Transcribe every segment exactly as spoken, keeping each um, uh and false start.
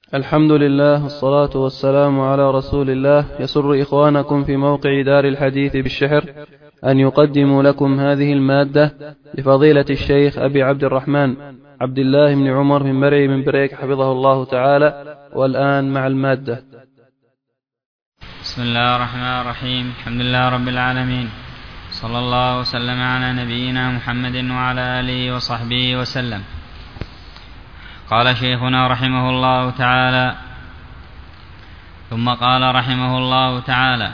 الحمد لله والصلاة والسلام على رسول الله. يسر إخوانكم في موقع دار الحديث بالشحر أن يقدموا لكم هذه المادة لفضيلة الشيخ أبي عبد الرحمن عبد الله بن عمر بن مرعي بن بريك حفظه الله تعالى. والآن مع المادة. بسم الله الرحمن الرحيم. الحمد لله رب العالمين، صلى الله وسلم على نبينا محمد وعلى آله وصحبه وسلم. قال شيخنا رحمه الله تعالى: ثم قال رحمه الله تعالى: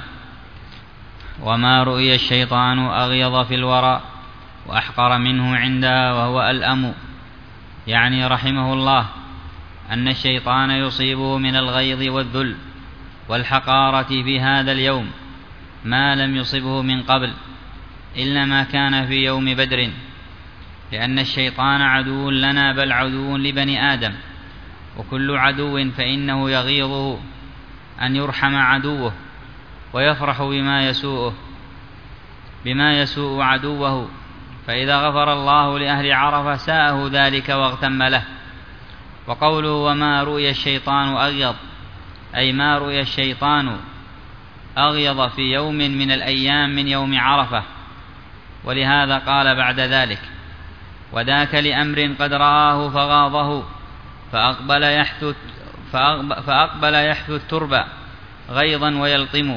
وما رؤي الشيطان أغيظ في الورى وأحقر منه عندها وهو الأم. يعني رحمه الله أن الشيطان يصيبه من الغيظ والذل والحقارة في هذا اليوم ما لم يصبه من قبل إلا ما كان في يوم بدر، لأن الشيطان عدو لنا بل عدو لبني آدم، وكل عدو فإنه يغيظه أن يرحم عدوه ويفرح بما يسوءه بما يسوء عدوه، فإذا غفر الله لأهل عرفة ساءه ذلك واغتم له. وقوله وما رؤي الشيطان أغيظ، أي ما رؤي الشيطان أغيظ في يوم من الأيام من يوم عرفة، ولهذا قال بعد ذلك: وذاك لأمر قد رآه فغاضه فأقبل يحث فأقبل يحث التربة غيظا ويلطم.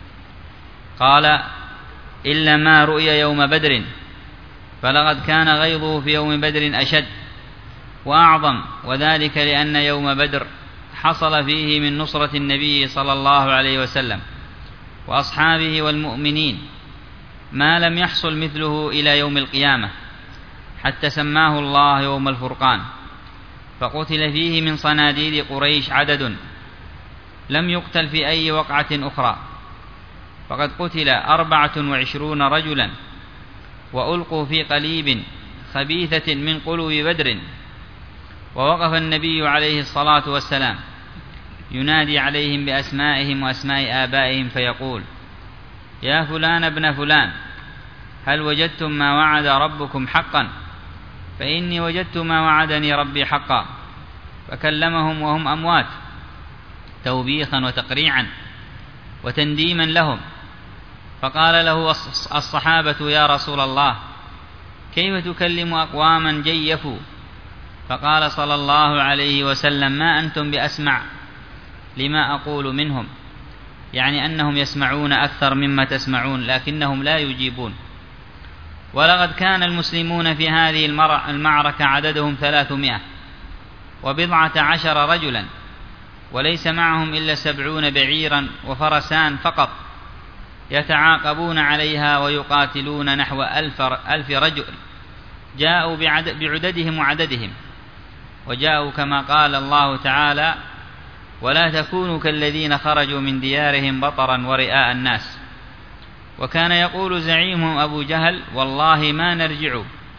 قال: إلا ما رؤي يوم بدر، فلقد كان غيظه في يوم بدر أشد وأعظم، وذلك لأن يوم بدر حصل فيه من نصرة النبي صلى الله عليه وسلم وأصحابه والمؤمنين ما لم يحصل مثله إلى يوم القيامة، حتى سماه الله يوم الفرقان. فقتل فيه من صناديد قريش عدد لم يقتل في أي وقعة أخرى، فقد قتل أربعة وعشرون رجلا وألقوا في قليب خبيثة من قلوب بدر. ووقف النبي عليه الصلاة والسلام ينادي عليهم بأسمائهم وأسماء آبائهم فيقول: يا فلان ابن فلان، هل وجدتم ما وعد ربكم حقا؟ فإني وجدت ما وعدني ربي حقا. فكلمهم وهم أموات توبيخا وتقريعا وتنديما لهم. فقال له الصحابة: يا رسول الله، كيف تكلم أقواما جيفوا؟ فقال صلى الله عليه وسلم: ما أنتم بأسمع لما أقول منهم، يعني أنهم يسمعون أكثر مما تسمعون لكنهم لا يجيبون. ولقد كان المسلمون في هذه المعركة عددهم ثلاثمائة وبضعة عشر رجلا، وليس معهم إلا سبعون بعيرا وفرسان فقط يتعاقبون عليها ويقاتلون نحو ألف, ألف رجل. جاءوا بعددهم وعددهم، وجاءوا كما قال الله تعالى: ولا تكونوا كالذين خرجوا من ديارهم بطرا ورئاء الناس. وكان يقول زعيمهم أبو جهل: والله ما نرجع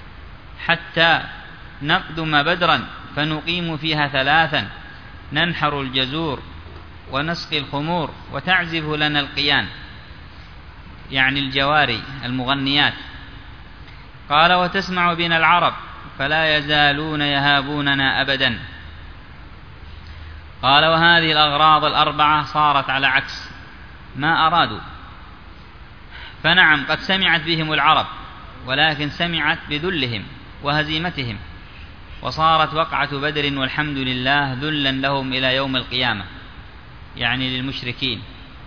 حتى نقدم بدرا فنقيم فيها ثلاثا، ننحر الجزور ونسقي الخمور وتعزف لنا القيان، يعني الجواري المغنيات. قال: وتسمع بنا العرب فلا يزالون يهابوننا أبدا. قال: وهذه الأغراض الأربعة صارت على عكس ما أرادوا. فنعم قد سمعت بهم العرب، ولكن سمعت بذلهم وهزيمتهم، وصارت وقعة بدر والحمد لله ذلا لهم إلى يوم القيامة، يعني للمشركين.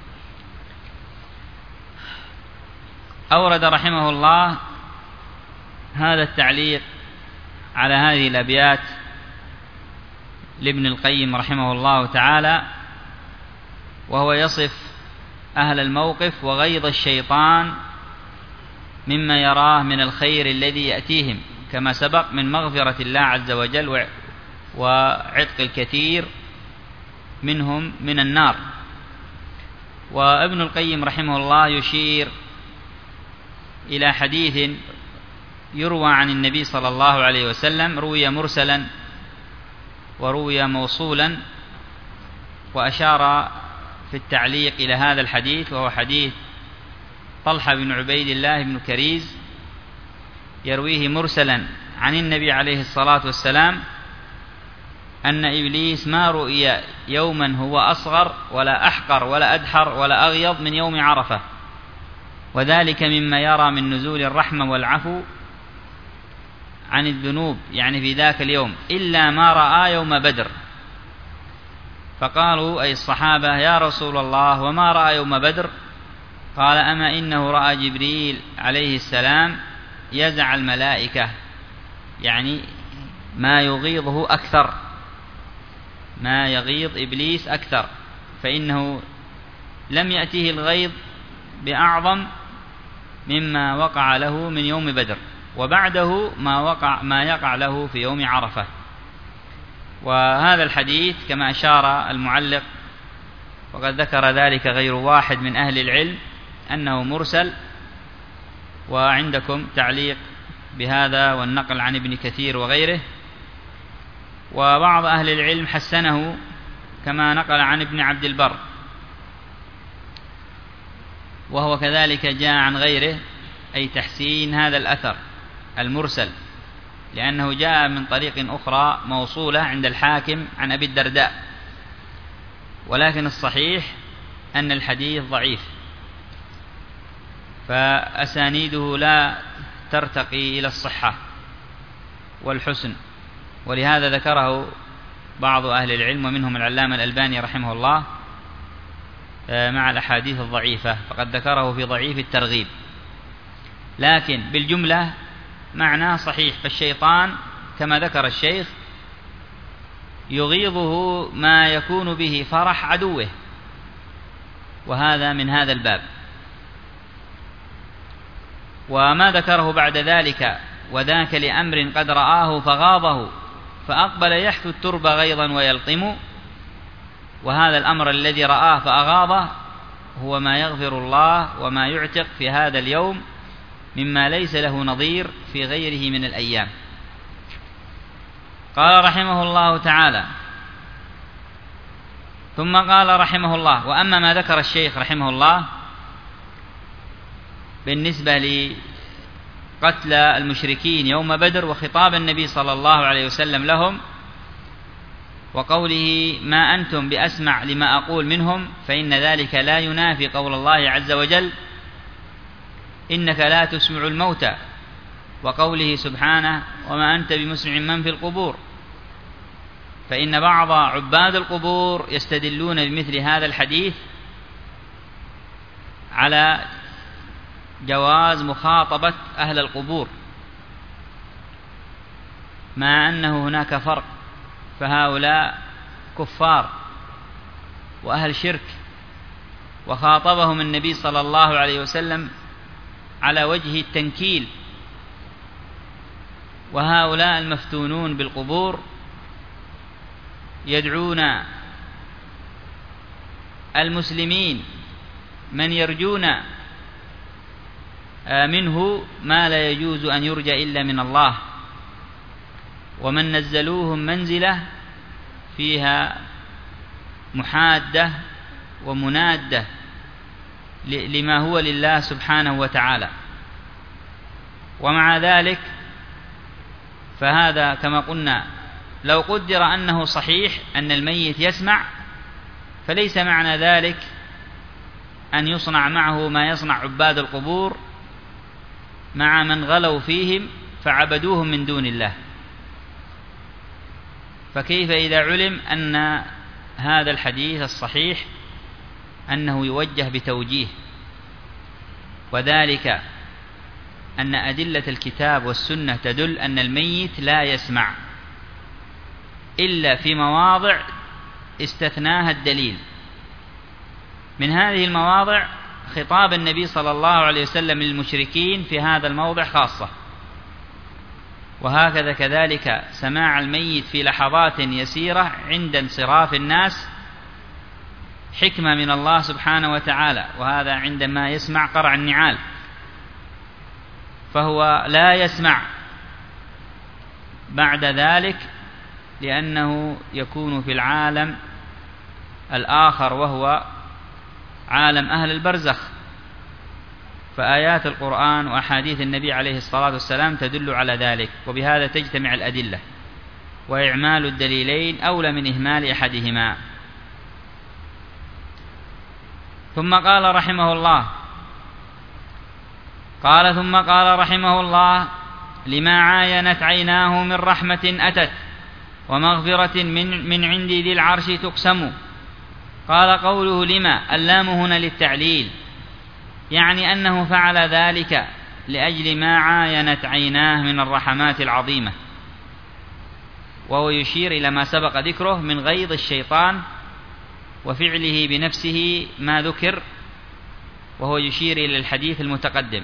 أورد رحمه الله هذا التعليق على هذه الأبيات لابن القيم رحمه الله تعالى، وهو يصف أهل الموقف وغيظ الشيطان مما يراه من الخير الذي يأتيهم، كما سبق من مغفرة الله عز وجل وعتق الكثير منهم من النار. وابن القيم رحمه الله يشير إلى حديث يروى عن النبي صلى الله عليه وسلم، روي مرسلا وروي موصولا، وأشار في التعليق إلى هذا الحديث، وهو حديث طلحة بن عبيد الله بن كريز يرويه مرسلا عن النبي عليه الصلاة والسلام أن إبليس ما رؤي يوما هو أصغر ولا أحقر ولا أدحر ولا أغيض من يوم عرفة، وذلك مما يرى من نزول الرحمة والعفو عن الذنوب يعني في ذاك اليوم، إلا ما رأى يوم بدر. فقالوا أي الصحابة يا رسول الله وما رأى يوم بدر؟ قال أما إنه رأى جبريل عليه السلام يزع الملائكة، يعني ما يغيظه أكثر، ما يغيظ إبليس أكثر، فإنه لم يأتيه الغيظ بأعظم مما وقع له من يوم بدر، وبعده ما وقع ما يقع له في يوم عرفة. وهذا الحديث كما أشار المعلق وقد ذكر ذلك غير واحد من أهل العلم أنه مرسل، وعندكم تعليق بهذا والنقل عن ابن كثير وغيره، وبعض أهل العلم حسنه كما نقل عن ابن عبد البر، وهو كذلك جاء عن غيره، أي تحسين هذا الأثر المرسل، لأنه جاء من طريق أخرى موصولة عند الحاكم عن أبي الدرداء، ولكن الصحيح أن الحديث ضعيف، فأسانيده لا ترتقي إلى الصحة والحسن، ولهذا ذكره بعض أهل العلم ومنهم العلامة الألباني رحمه الله مع الأحاديث الضعيفة، فقد ذكره في ضعيف الترغيب. لكن بالجملة معناه صحيح، فالشيطان كما ذكر الشيخ يغيظه ما يكون به فرح عدوه، وهذا من هذا الباب. وما ذكره بعد ذلك وذاك لأمر قد رآه فغاضه فأقبل يحث الترب غيظا ويلطم، وهذا الأمر الذي رآه فأغاضه هو ما يغفر الله وما يعتق في هذا اليوم مما ليس له نظير في غيره من الأيام. قال رحمه الله تعالى: ثم قال رحمه الله: وأما ما ذكر الشيخ رحمه الله بالنسبة لقتل المشركين يوم بدر وخطاب النبي صلى الله عليه وسلم لهم وقوله ما أنتم بأسمع لما أقول منهم، فإن ذلك لا ينافي قول الله عز وجل إنك لا تسمع الموتى، وقوله سبحانه وما أنت بمسمع من في القبور، فإن بعض عباد القبور يستدلون بمثل هذا الحديث على جواز مخاطبة أهل القبور، مع أنه هناك فرق، فهؤلاء كفار وأهل شرك، وخاطبهم النبي صلى الله عليه وسلم على وجه التنكيل، وهؤلاء المفتونون بالقبور يدعون المسلمين من يرجون منه ما لا يجوز أن يرجى إلا من الله، ومن نزلوهم منزلة فيها محادة ومنادة لما هو لله سبحانه وتعالى. ومع ذلك فهذا كما قلنا لو قدر أنه صحيح أن الميت يسمع، فليس معنى ذلك أن يصنع معه ما يصنع عباد القبور مع من غلوا فيهم فعبدوهم من دون الله. فكيف إذا علم أن هذا الحديث الصحيح أنه يوجه بتوجيه، وذلك أن أدلة الكتاب والسنة تدل أن الميت لا يسمع إلا في مواضع استثناها الدليل. من هذه المواضع خطاب النبي صلى الله عليه وسلم للمشركين في هذا الموضع خاصة، وهكذا كذلك سماع الميت في لحظات يسيرة عند انصراف الناس حكمة من الله سبحانه وتعالى، وهذا عندما يسمع قرع النعال، فهو لا يسمع بعد ذلك لأنه يكون في العالم الآخر وهو عالم أهل البرزخ. فآيات القرآن وأحاديث النبي عليه الصلاة والسلام تدل على ذلك، وبهذا تجتمع الأدلة، وإعمال الدليلين أولى من إهمال أحدهما. ثم قال رحمه الله قال ثم قال رحمه الله لما عاينت عيناه من رحمة أتت ومغفرة من, من عند ذي العرش تقسم. قال قوله لما اللام هنا للتعليل، يعني أنه فعل ذلك لأجل ما عاينت عيناه من الرحمات العظيمة، وهو يشير إلى ما سبق ذكره من غيظ الشيطان وفعله بنفسه ما ذكر، وهو يشير إلى الحديث المتقدم.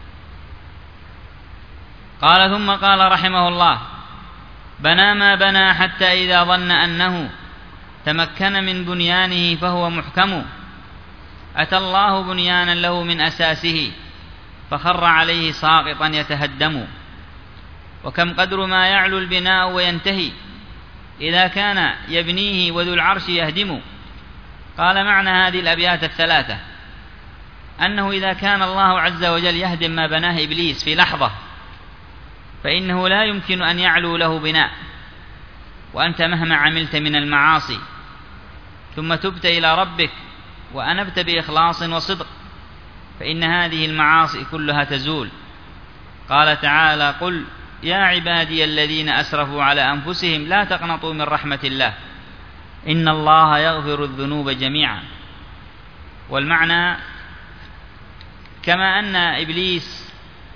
قال ثم قال رحمه الله بنى ما بنى حتى إذا ظن أنه تمكن من بنيانه فهو محكم، أتى الله بنيانا له من أساسه فخر عليه ساقطا يتهدم. وكم قدر ما يعلو البناء وينتهي إذا كان يبنيه وذو العرش يهدم. قال معنى هذه الأبيات الثلاثة أنه إذا كان الله عز وجل يهدم ما بناه إبليس في لحظة فإنه لا يمكن أن يعلو له بناء، وأنت مهما عملت من المعاصي ثم تبت إلى ربك وأنبت بإخلاص وصدق فإن هذه المعاصي كلها تزول. قال تعالى قل يا عبادي الذين أسرفوا على أنفسهم لا تقنطوا من رحمة الله إن الله يغفر الذنوب جميعا. والمعنى كما أن إبليس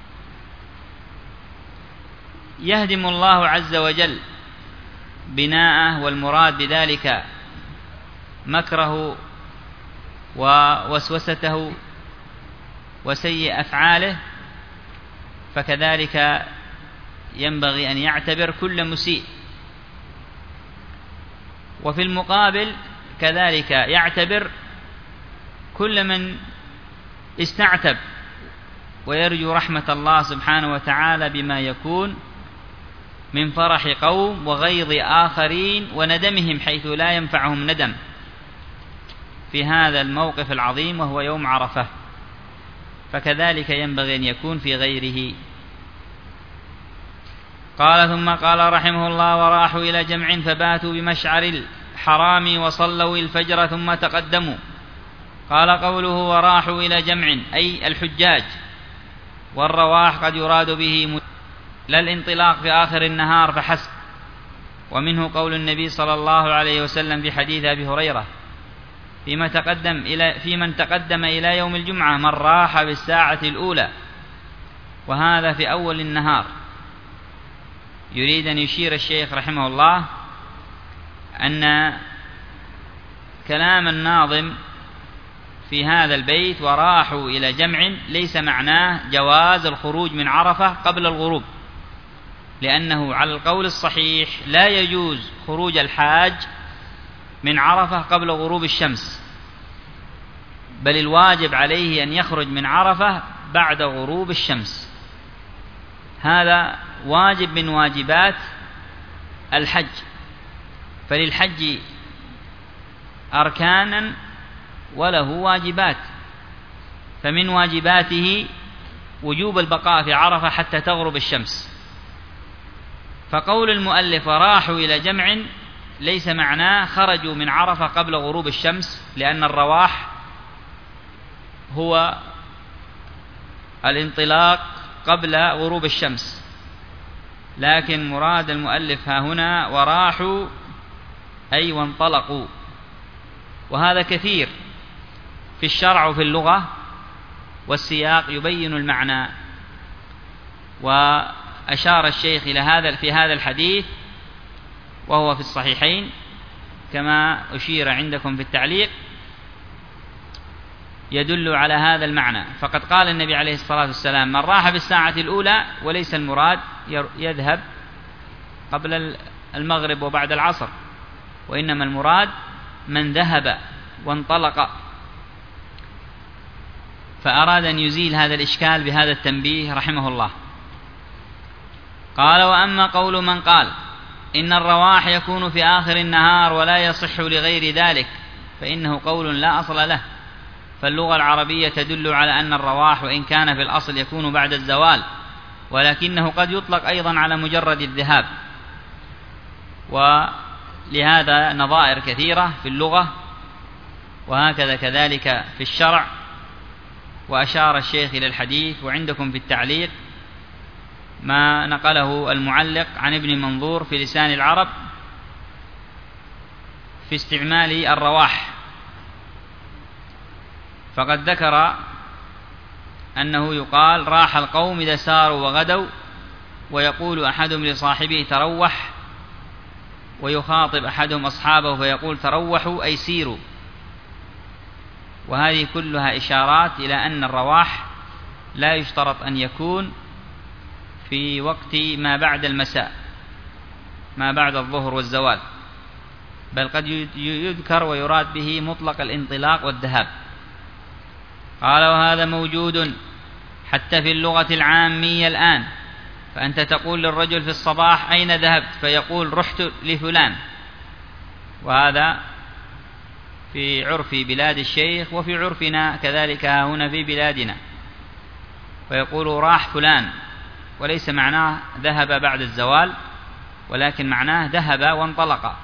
يهدم الله عز وجل بناءه، والمراد بذلك مكره ووسوسته وسيء أفعاله، فكذلك ينبغي أن يعتبر كل مسيء، وفي المقابل كذلك يعتبر كل من استعتب ويرجو رحمة الله سبحانه وتعالى بما يكون من فرح قوم وغيظ آخرين وندمهم حيث لا ينفعهم ندم في هذا الموقف العظيم وهو يوم عرفة، فكذلك ينبغي أن يكون في غيره. قال ثم قال رحمه الله وراحوا إلى جمع فباتوا بمشعر الحرام وصلوا الفجر ثم تقدموا. قال قوله وراحوا إلى جمع أي الحجاج، والرواح قد يراد به لا الانطلاق في آخر النهار فحسب، ومنه قول النبي صلى الله عليه وسلم في حديث أبي هريرة فيما تقدم إلى في من تقدم إلى يوم الجمعة من راح بالساعة الأولى، وهذا في أول النهار. يريد أن يشير الشيخ رحمه الله أن كلام الناظم في هذا البيت وراحوا إلى جمع ليس معناه جواز الخروج من عرفة قبل الغروب، لأنه على القول الصحيح لا يجوز خروج الحاج من عرفة قبل غروب الشمس، بل الواجب عليه أن يخرج من عرفة بعد غروب الشمس. هذا واجب من واجبات الحج، فللحج أركانا وله واجبات، فمن واجباته وجوب البقاء في عرفة حتى تغرب الشمس. فقول المؤلف وراحوا إلى جمع ليس معناه خرجوا من عرفة قبل غروب الشمس، لأن الرواح هو الانطلاق قبل غروب الشمس، لكن مراد المؤلف ها هنا وراحوا أي وانطلقوا، وهذا كثير في الشرع وفي اللغة، والسياق يبين المعنى. وأشار الشيخ إلى هذا في هذا الحديث وهو في الصحيحين كما أشير عندكم في التعليق، يدل على هذا المعنى. فقد قال النبي عليه الصلاة والسلام من راح بالساعة الأولى، وليس المراد يذهب قبل المغرب وبعد العصر، وإنما المراد من ذهب وانطلق. فأراد أن يزيل هذا الإشكال بهذا التنبيه رحمه الله. قال وأما قول من قال إن الرواح يكون في آخر النهار ولا يصح لغير ذلك فإنه قول لا أصل له، فاللغة العربية تدل على أن الرواح وإن كان في الأصل يكون بعد الزوال، ولكنه قد يطلق أيضا على مجرد الذهاب، ولهذا نظائر كثيرة في اللغة وهكذا كذلك في الشرع. وأشار الشيخ إلى الحديث، وعندكم في التعليق ما نقله المعلق عن ابن منظور في لسان العرب في استعمال الرواح، فقد ذكر أنه يقال راح القوم إذا ساروا وغدوا، ويقول أحدهم لصاحبه تروح، ويخاطب أحدهم أصحابه فيقول تروحوا أي سيروا. وهذه كلها إشارات إلى أن الرواح لا يشترط أن يكون في وقت ما بعد المساء، ما بعد الظهر والزوال، بل قد يذكر ويراد به مطلق الانطلاق والذهاب. قال وهذا موجود حتى في اللغة العامية الآن، فأنت تقول للرجل في الصباح أين ذهبت؟ فيقول رحت لفلان، وهذا في عرف بلاد الشيخ وفي عرفنا كذلك هنا في بلادنا، فيقول راح فلان، وليس معناه ذهب بعد الزوال، ولكن معناه ذهب وانطلق.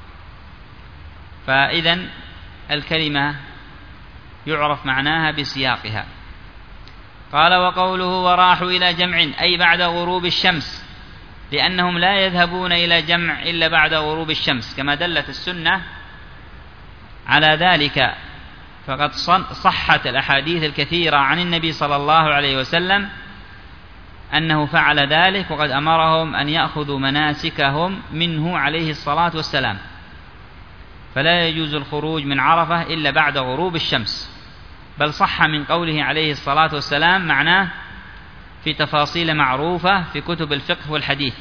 فإذن الكلمة يعرف معناها بسياقها. قال وقوله وراحوا إلى جمع أي بعد غروب الشمس، لأنهم لا يذهبون إلى جمع إلا بعد غروب الشمس، كما دلت السنة على ذلك. فقد صحت الأحاديث الكثيرة عن النبي صلى الله عليه وسلم أنه فعل ذلك، وقد أمرهم أن يأخذوا مناسكهم منه عليه الصلاة والسلام، فلا يجوز الخروج من عرفة إلا بعد غروب الشمس. بل صح من قوله عليه الصلاة والسلام معناه في تفاصيل معروفة في كتب الفقه والحديث.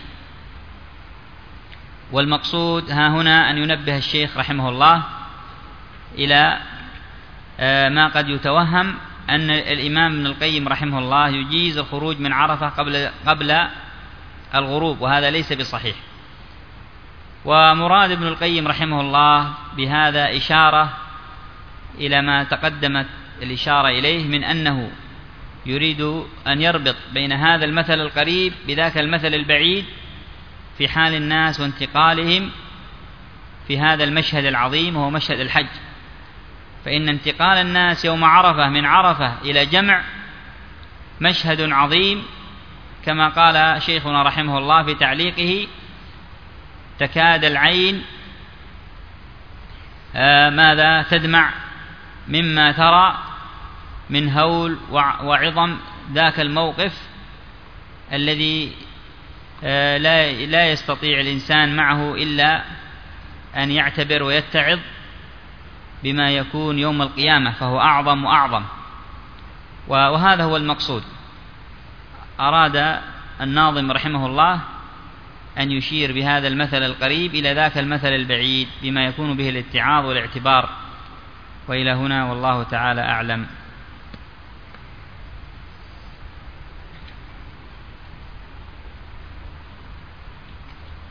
والمقصود ها هنا أن ينبه الشيخ رحمه الله إلى ما قد يتوهم أن الإمام ابن القيم رحمه الله يجيز الخروج من عرفة قبل قبل الغروب، وهذا ليس بصحيح. ومراد ابن القيم رحمه الله بهذا إشارة إلى ما تقدمت الإشارة إليه من أنه يريد أن يربط بين هذا المثل القريب بذاك المثل البعيد في حال الناس وانتقالهم في هذا المشهد العظيم وهو مشهد الحج. فإن انتقال الناس يوم عرفة من عرفة إلى جمع مشهد عظيم، كما قال شيخنا رحمه الله في تعليقه تكاد العين آه ماذا تدمع مما ترى من هول وعظم ذاك الموقف الذي آه لا لا يستطيع الإنسان معه إلا أن يعتبر ويتعظ بما يكون يوم القيامة، فهو أعظم وأعظم. وهذا هو المقصود. أراد الناظم رحمه الله أن يشير بهذا المثل القريب إلى ذاك المثل البعيد بما يكون به الاتعاظ والاعتبار. وإلى هنا والله تعالى أعلم.